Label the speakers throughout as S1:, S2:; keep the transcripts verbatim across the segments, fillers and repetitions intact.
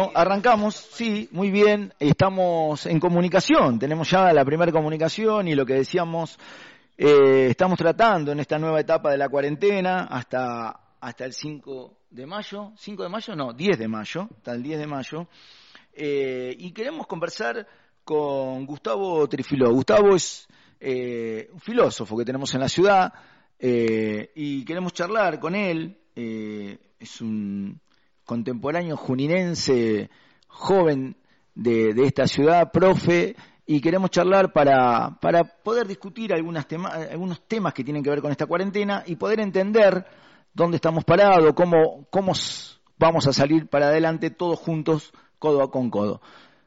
S1: Bueno, arrancamos, sí, muy bien, estamos en comunicación, tenemos ya la primera comunicación y lo que decíamos, eh, estamos tratando en esta nueva etapa de la cuarentena hasta hasta el cinco de mayo, cinco de mayo no, diez de mayo, hasta el diez de mayo, eh, y queremos conversar con Gustavo Trifiló. Gustavo es eh, un filósofo que tenemos en la ciudad eh, y queremos charlar con él, eh, es un contemporáneo juninense, joven de, de esta ciudad, profe, y queremos charlar para, para poder discutir algunas tema, algunos temas que tienen que ver con esta cuarentena y poder entender dónde estamos parados, cómo, cómo vamos a salir para adelante todos juntos, codo con codo.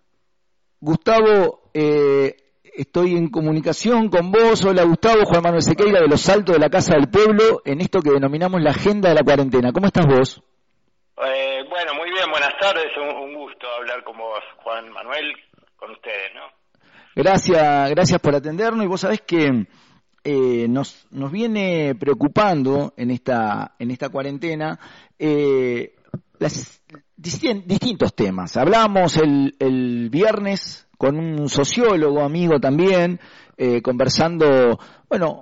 S1: Gustavo, eh, estoy en comunicación con vos. Hola Gustavo, Juan Manuel Sequeira de Los Altos de la Casa del Pueblo, en esto que denominamos la agenda de la cuarentena. ¿Cómo estás vos?
S2: Eh, bueno, muy bien, buenas tardes, un, un gusto hablar con vos, Juan Manuel, con ustedes, ¿no?
S1: Gracias, gracias por atendernos, y vos sabés que eh, nos nos viene preocupando en esta en esta cuarentena eh, las, distintos temas. Hablamos el, el viernes con un sociólogo amigo también, eh, conversando, bueno,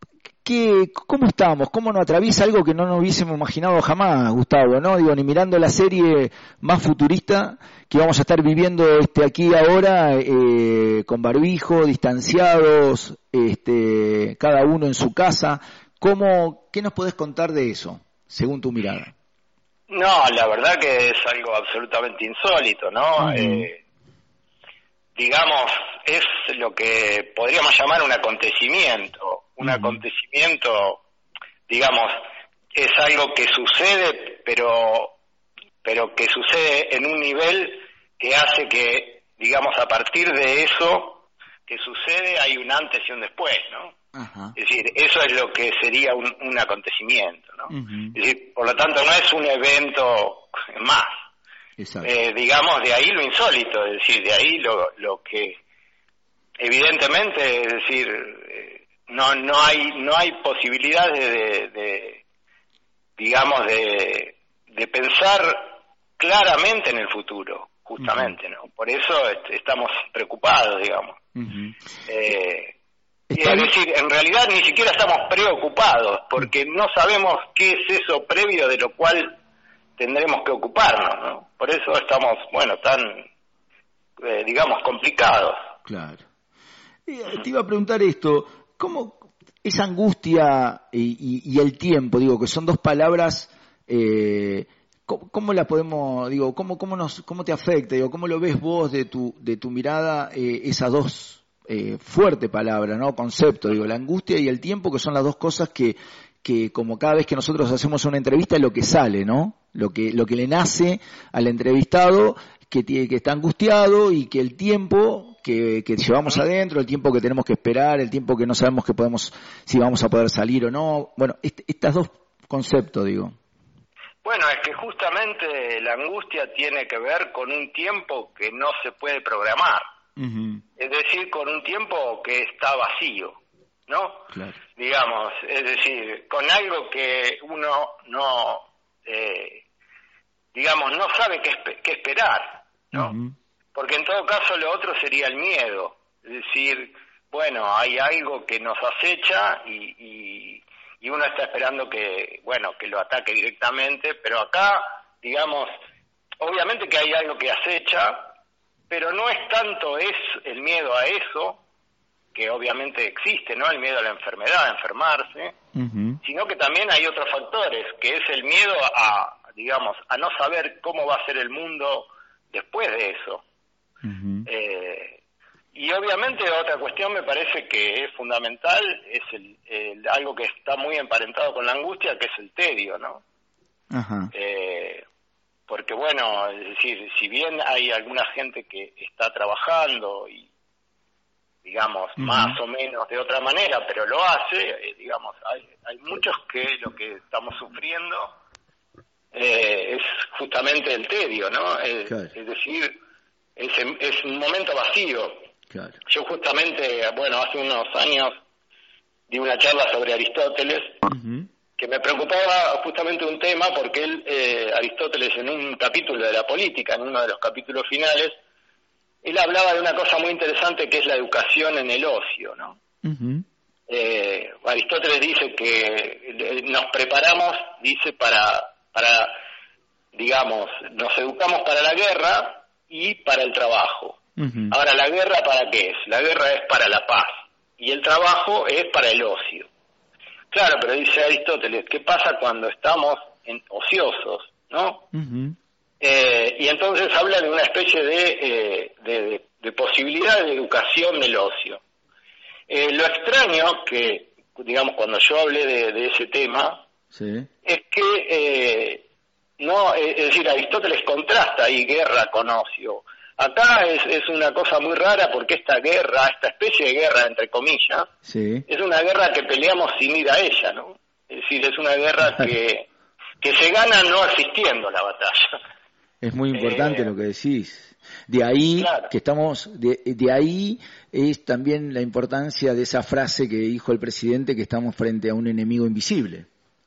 S1: ¿Qué, ¿cómo estamos? ¿Cómo nos atraviesa algo que no nos hubiésemos imaginado jamás, Gustavo? ¿No? Digo, ni mirando la serie más futurista que vamos a estar viviendo este aquí ahora, eh, con barbijo, distanciados, este, cada uno en su casa. ¿Cómo, qué nos podés contar de eso, según tu mirada?
S2: No, la verdad que es algo absolutamente insólito, ¿no? Uh-huh. Eh, digamos, es lo que podríamos llamar un acontecimiento. Un uh-huh. acontecimiento, digamos, es algo que sucede, pero pero que sucede en un nivel que hace que, digamos, a partir de eso que sucede hay un antes y un después, ¿no? Uh-huh. Es decir, eso es lo que sería un, un acontecimiento, ¿no? Uh-huh. Es decir, por lo tanto, no es un evento más. Eh, digamos, de ahí lo insólito, es decir, de ahí lo, lo que evidentemente, es decir, eh, no no hay no hay posibilidad de, de, de digamos de de pensar claramente en el futuro, justamente, uh-huh. ¿no? Por eso est- estamos preocupados, digamos. Uh-huh. Eh, es decir, en realidad ni siquiera estamos preocupados, porque no sabemos qué es eso previo de lo cual tendremos que ocuparnos, ¿no? Por eso estamos, bueno, tan, eh, digamos, complicados.
S1: Claro. Te iba a preguntar esto, ¿cómo esa angustia y, y, y el tiempo, digo, que son dos palabras, eh, ¿cómo, cómo la podemos, digo, cómo cómo nos cómo te afecta, digo, cómo lo ves vos de tu de tu mirada, eh, esas dos eh, fuertes palabras, ¿no? Concepto, digo, la angustia y el tiempo, que son las dos cosas que que como cada vez que nosotros hacemos una entrevista es lo que sale, ¿no? Lo que lo que le nace al entrevistado, que tiene, que está angustiado, y que el tiempo que, que llevamos adentro, el tiempo que tenemos que esperar, el tiempo que no sabemos que podemos, si vamos a poder salir o no. Bueno, est- estos dos conceptos, digo.
S2: Bueno, es que justamente la angustia tiene que ver con un tiempo que no se puede programar. Uh-huh. Es decir, con un tiempo que está vacío, ¿no? Claro. Digamos, es decir, con algo que uno no, eh, digamos, no sabe qué, esp- qué esperar, ¿no? Uh-huh. Porque en todo caso lo otro sería el miedo, es decir, bueno, hay algo que nos acecha y, y, y uno está esperando que, bueno, que lo ataque directamente, pero acá, digamos, obviamente que hay algo que acecha, pero no es tanto es el miedo a eso, que obviamente existe, ¿no? El miedo a la enfermedad, a enfermarse, uh-huh. sino que también hay otros factores, que es el miedo a, digamos, a no saber cómo va a ser el mundo después de eso. Uh-huh. Eh, y obviamente otra cuestión me parece que es fundamental, es el, el algo que está muy emparentado con la angustia, que es el tedio, ¿no? Uh-huh. Eh, porque bueno, es decir, si bien hay alguna gente que está trabajando y digamos, uh-huh. más o menos de otra manera, pero lo hace, eh, digamos, hay, hay muchos que lo que estamos sufriendo eh, es justamente el tedio, ¿no? Es, claro. es decir, es, es un momento vacío. Claro. Yo justamente, bueno, hace unos años di una charla sobre Aristóteles, uh-huh. que me preocupaba justamente un tema porque él, eh, Aristóteles, en un capítulo de la política, en uno de los capítulos finales, él hablaba de una cosa muy interesante que es la educación en el ocio, ¿no? Uh-huh. Eh, Aristóteles dice que nos preparamos, dice, para, para, digamos, nos educamos para la guerra y para el trabajo. Uh-huh. Ahora, ¿la guerra para qué es? La guerra es para la paz y el trabajo es para el ocio. Claro, pero dice Aristóteles, ¿qué pasa cuando estamos en ociosos, no? Uh-huh. Eh, y entonces habla de una especie de, eh, de, de posibilidad de educación del ocio. Eh, lo extraño que, digamos, cuando yo hablé de, de ese tema, sí, es que, eh, no, es decir, Aristóteles contrasta ahí guerra con ocio. Acá es, es una cosa muy rara porque esta guerra, esta especie de guerra, entre comillas, sí, es una guerra que peleamos sin ir a ella, ¿no? Es decir, es una guerra que, que se gana no asistiendo a la batalla.
S1: Es muy importante eh, lo que decís. De ahí claro. que estamos, de, de ahí es también la importancia de esa frase que dijo el presidente, que estamos frente a un enemigo invisible.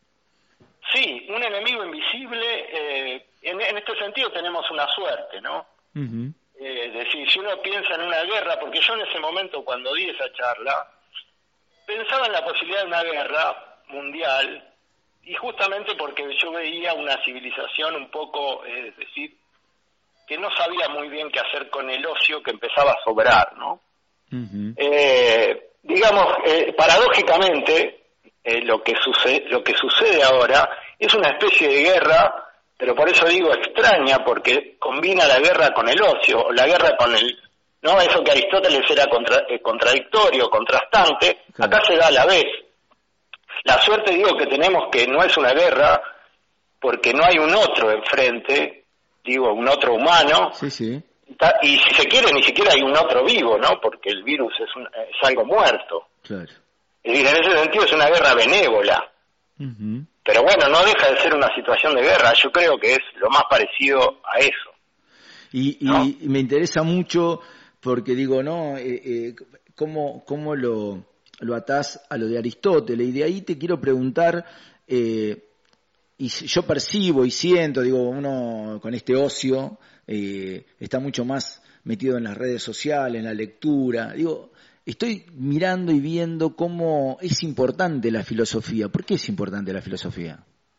S2: Sí, un enemigo invisible. Eh, en, en este sentido tenemos una suerte, ¿no? Uh-huh. Eh, es decir, si uno piensa en una guerra, porque yo en ese momento cuando di esa charla, pensaba en la posibilidad de una guerra mundial, y justamente porque yo veía una civilización un poco, eh, es decir, que no sabía muy bien qué hacer con el ocio que empezaba a sobrar, ¿no? Uh-huh. Eh, digamos, eh, paradójicamente, eh, lo que sucede, lo que sucede ahora es una especie de guerra, pero por eso digo extraña, porque combina la guerra con el ocio, o la guerra con el, ¿no? Eso que Aristóteles era contra, eh, contradictorio, contrastante, claro. Acá se da a la vez. La suerte, digo, que tenemos que no es una guerra, porque no hay un otro enfrente, digo, un otro humano, sí, sí. Y si se quiere, ni siquiera hay un otro vivo, ¿no? Porque el virus es, un, es algo muerto. Claro. Es decir, en ese sentido es una guerra benévola. Uh-huh. Pero bueno, no deja de ser una situación de guerra. Yo creo que es lo más parecido a eso.
S1: Y, ¿no? y me interesa mucho porque digo, ¿no? Eh, eh, ¿cómo, cómo lo, lo atás a lo de Aristóteles? Y de ahí te quiero preguntar, eh, y yo percibo y siento, digo, uno con este ocio eh, está mucho más metido en las redes sociales, en la lectura. Digo, estoy mirando y viendo cómo es importante la filosofía. ¿Por qué es importante la filosofía?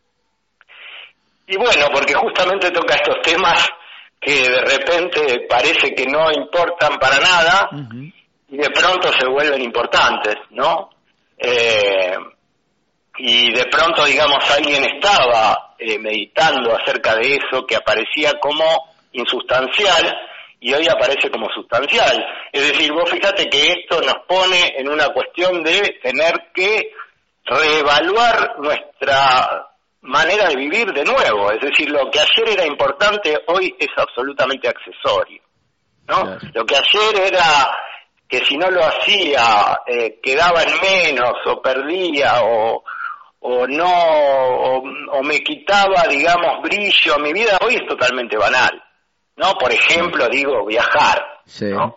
S2: Y bueno, porque justamente toca estos temas que de repente parece que no importan para nada, uh-huh, y de pronto se vuelven importantes, ¿no? Eh, y de pronto, digamos, alguien estaba eh, meditando acerca de eso que aparecía como insustancial, y hoy aparece como sustancial. Es decir, vos fíjate que esto nos pone en una cuestión de tener que reevaluar nuestra manera de vivir de nuevo. Es decir, lo que ayer era importante, hoy es absolutamente accesorio, ¿no? Claro. Lo que ayer era que si no lo hacía, eh, quedaba en menos, o perdía, o, o no, o, o me quitaba, digamos, brillo a mi vida, hoy es totalmente banal. ¿No? Por ejemplo, digo, viajar, sí, ¿no?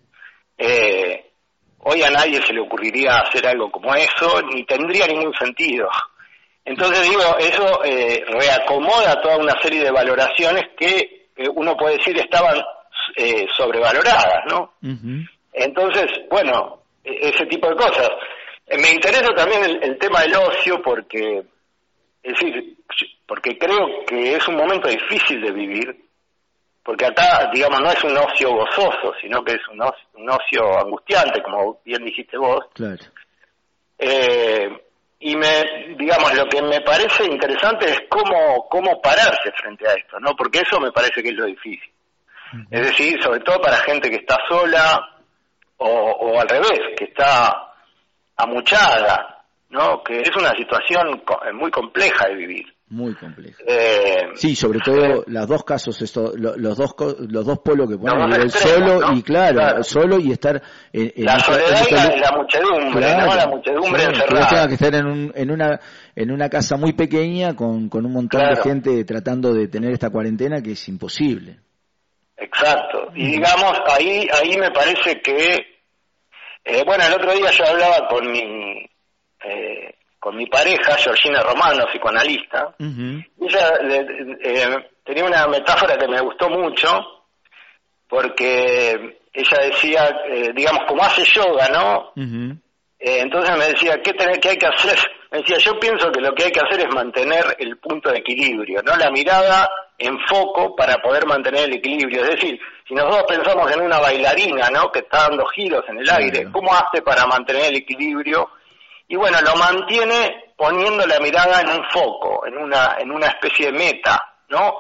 S2: Eh, hoy a nadie se le ocurriría hacer algo como eso, ni tendría ningún sentido. Entonces, digo, eso eh, reacomoda toda una serie de valoraciones que eh, uno puede decir estaban eh, sobrevaloradas, ¿no? Uh-huh. Entonces, bueno, ese tipo de cosas. Eh, me interesa también el, el tema del ocio porque, es decir, porque creo que es un momento difícil de vivir. Porque acá, digamos, no es un ocio gozoso, sino que es un ocio, un ocio angustiante, como bien dijiste vos. Claro. Eh, y me, digamos, lo que me parece interesante es cómo, cómo pararse frente a esto, ¿no? Porque eso me parece que es lo difícil. Uh-huh. Es decir, sobre todo para gente que está sola, o, o al revés, que está amuchada, ¿no? Que es una situación muy compleja de vivir.
S1: Muy compleja. Eh, sí, sobre todo eh, los dos casos, esto, los, los dos los dos polos que ponen, el solo, ¿no? Y claro, claro, solo y estar en, en
S2: la soledad y la, la muchedumbre, claro, ¿no? La muchedumbre sí, encerrada.
S1: Que tenga que estar en un, en una en una casa muy pequeña con, con un montón claro. de gente tratando de tener esta cuarentena que es imposible.
S2: Exacto. Y digamos, ahí ahí me parece que eh, bueno, el otro día yo hablaba con mi eh, con mi pareja, Georgina Romano, psicoanalista. Uh-huh. Ella eh, eh, tenía una metáfora que me gustó mucho, porque ella decía, eh, digamos, como hace yoga, ¿no? Uh-huh. Eh, entonces me decía, ¿qué, tener, ¿qué hay que hacer? Me decía, yo pienso que lo que hay que hacer es mantener el punto de equilibrio, ¿no? La mirada en foco para poder mantener el equilibrio. Es decir, si nosotros pensamos en una bailarina, ¿no? Que está dando giros en el aire, ¿cómo hace para mantener el equilibrio? Y bueno, lo mantiene poniendo la mirada en un foco, en una, en una especie de meta, ¿no?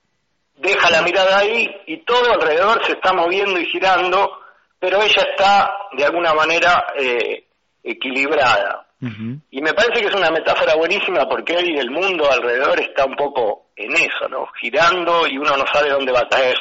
S2: Deja la mirada ahí y todo alrededor se está moviendo y girando, pero ella está de alguna manera eh, equilibrada. Uh-huh. Y me parece que es una metáfora buenísima porque hoy el mundo alrededor está un poco en eso, ¿no? Girando y uno no sabe dónde va a caer.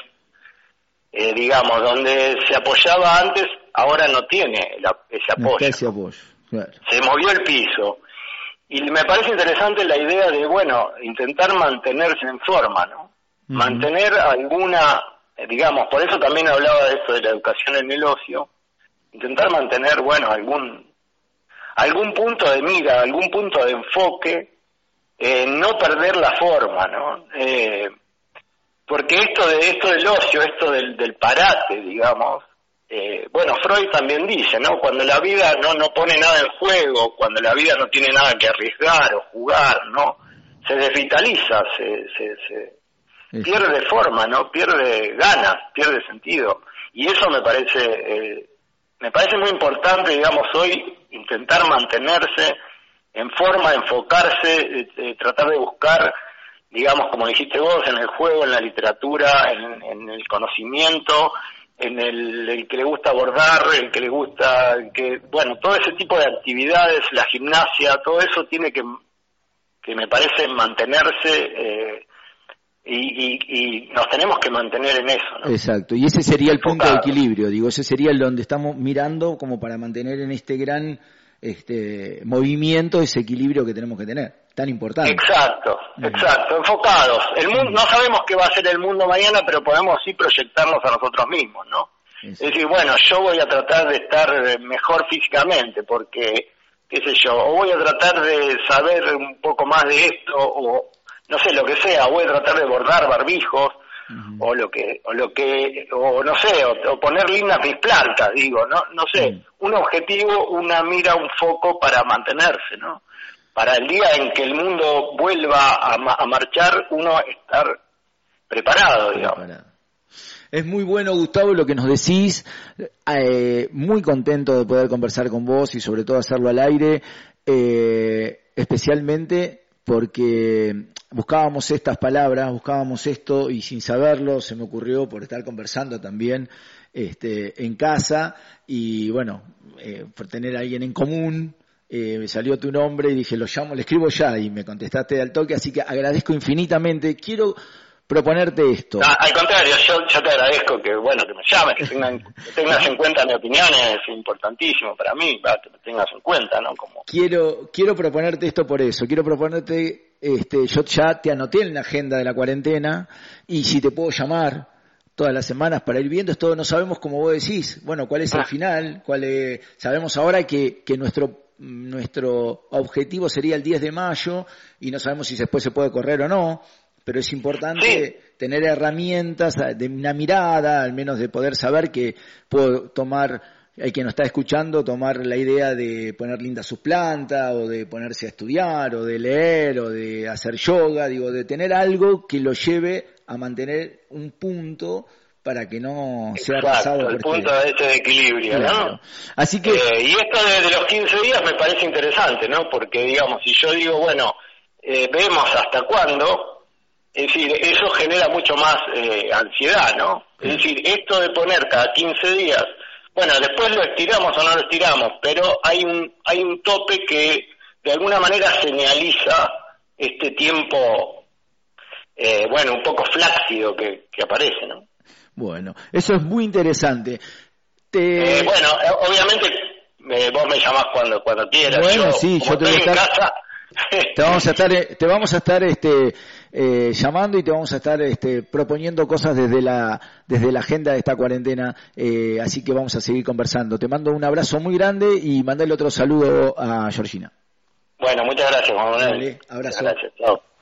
S2: Eh, digamos, donde se apoyaba antes, ahora no tiene la, ese apoyo. No ese apoyo, claro. Se movió el piso. Y me parece interesante la idea de, bueno, intentar mantenerse en forma, ¿no? Uh-huh. Mantener alguna, digamos, por eso también hablaba de esto de la educación en el ocio, intentar mantener, bueno, algún algún punto de mira, algún punto de enfoque, eh, no perder la forma, ¿no? Eh, porque esto de esto del ocio, esto del, del parate, digamos, eh, bueno, Freud también dice, ¿no? Cuando la vida no no pone nada en juego, cuando la vida no tiene nada que arriesgar o jugar, ¿no? Se desvitaliza, se, se, se pierde forma, ¿no? Pierde ganas, pierde sentido. Y eso me parece, eh, me parece muy importante, digamos, hoy, intentar mantenerse en forma, enfocarse, eh, eh, tratar de buscar, digamos, como dijiste vos, en el juego, en la literatura, en, en el conocimiento, en el, el que le gusta bordar, el que le gusta, el que, bueno, todo ese tipo de actividades, la gimnasia, todo eso tiene que, que me parece mantenerse, eh, y, y, y nos tenemos que mantener en eso, ¿no?
S1: Exacto, y ese sería el punto de equilibrio, digo, ese sería el donde estamos mirando como para mantener en este gran este movimiento ese equilibrio que tenemos que tener, tan importante.
S2: Exacto, exacto, enfocados. El mundo, no sabemos qué va a ser el mundo mañana, pero podemos sí proyectarnos a nosotros mismos, ¿no? Exacto. Es decir, bueno, yo voy a tratar de estar mejor físicamente, porque, qué sé yo, o voy a tratar de saber un poco más de esto, o no sé, lo que sea, voy a tratar de bordar barbijos, uh-huh. o lo que, o lo que, o no sé, o, o poner lindas mis plantas, digo, no, no sé, uh-huh. un objetivo, una mira, un foco para mantenerse, ¿no? Para el día en que el mundo vuelva a, a marchar, uno estar preparado, digamos. Preparado.
S1: Es muy bueno, Gustavo, lo que nos decís, eh, muy contento de poder conversar con vos y sobre todo hacerlo al aire, eh, especialmente porque buscábamos estas palabras, buscábamos esto y sin saberlo se me ocurrió por estar conversando también este, en casa y bueno, eh, por tener a alguien en común, eh, me salió tu nombre y dije, lo llamo, le escribo ya y me contestaste al toque, así que agradezco infinitamente. Quiero proponerte esto.
S2: Ah, al contrario, yo, yo te agradezco que bueno que me llames, que, tengan, que tengas en cuenta mi opinión, es importantísimo para mí, va, que me tengas en cuenta, ¿no? Como...
S1: Quiero quiero proponerte esto por eso, quiero proponerte, este, yo ya te anoté en la agenda de la cuarentena y si te puedo llamar todas las semanas para ir viendo esto, no sabemos como vos decís, bueno, cuál es el ah. final, cuál es, sabemos ahora que, que nuestro nuestro objetivo sería el diez de mayo y no sabemos si después se puede correr o no. Pero es importante sí. tener herramientas de una mirada, al menos de poder saber que puedo tomar, el que nos está escuchando, tomar la idea de poner linda sus plantas, o de ponerse a estudiar, o de leer, o de hacer yoga, digo, de tener algo que lo lleve a mantener un punto para que no sea pasado por
S2: el punto de ese de equilibrio, claro. ¿no?
S1: Así que
S2: eh, y esto de, de los quince días me parece interesante, ¿no? Porque digamos, si yo digo, bueno, eh, vemos hasta cuándo. Es decir, eso genera mucho más eh, ansiedad, ¿no? Es decir, esto de poner cada quince días, bueno, después lo estiramos o no lo estiramos, pero hay un hay un tope que de alguna manera señaliza este tiempo, eh, bueno, un poco flácido que, que aparece, ¿no?
S1: Bueno, eso es muy interesante. Te...
S2: Eh, bueno, obviamente eh, vos me llamás cuando cuando quieras.
S1: Bueno,
S2: yo,
S1: sí, yo te voy a estar... en casa... te vamos a estar te vamos a estar este eh, llamando y te vamos a estar este proponiendo cosas desde la desde la agenda de esta cuarentena, eh, así que vamos a seguir conversando. Te mando un abrazo muy grande y mandale otro saludo a Georgina.
S2: Bueno, muchas gracias, Juan Manuel.
S1: Dale, abrazo.
S2: Gracias, chao.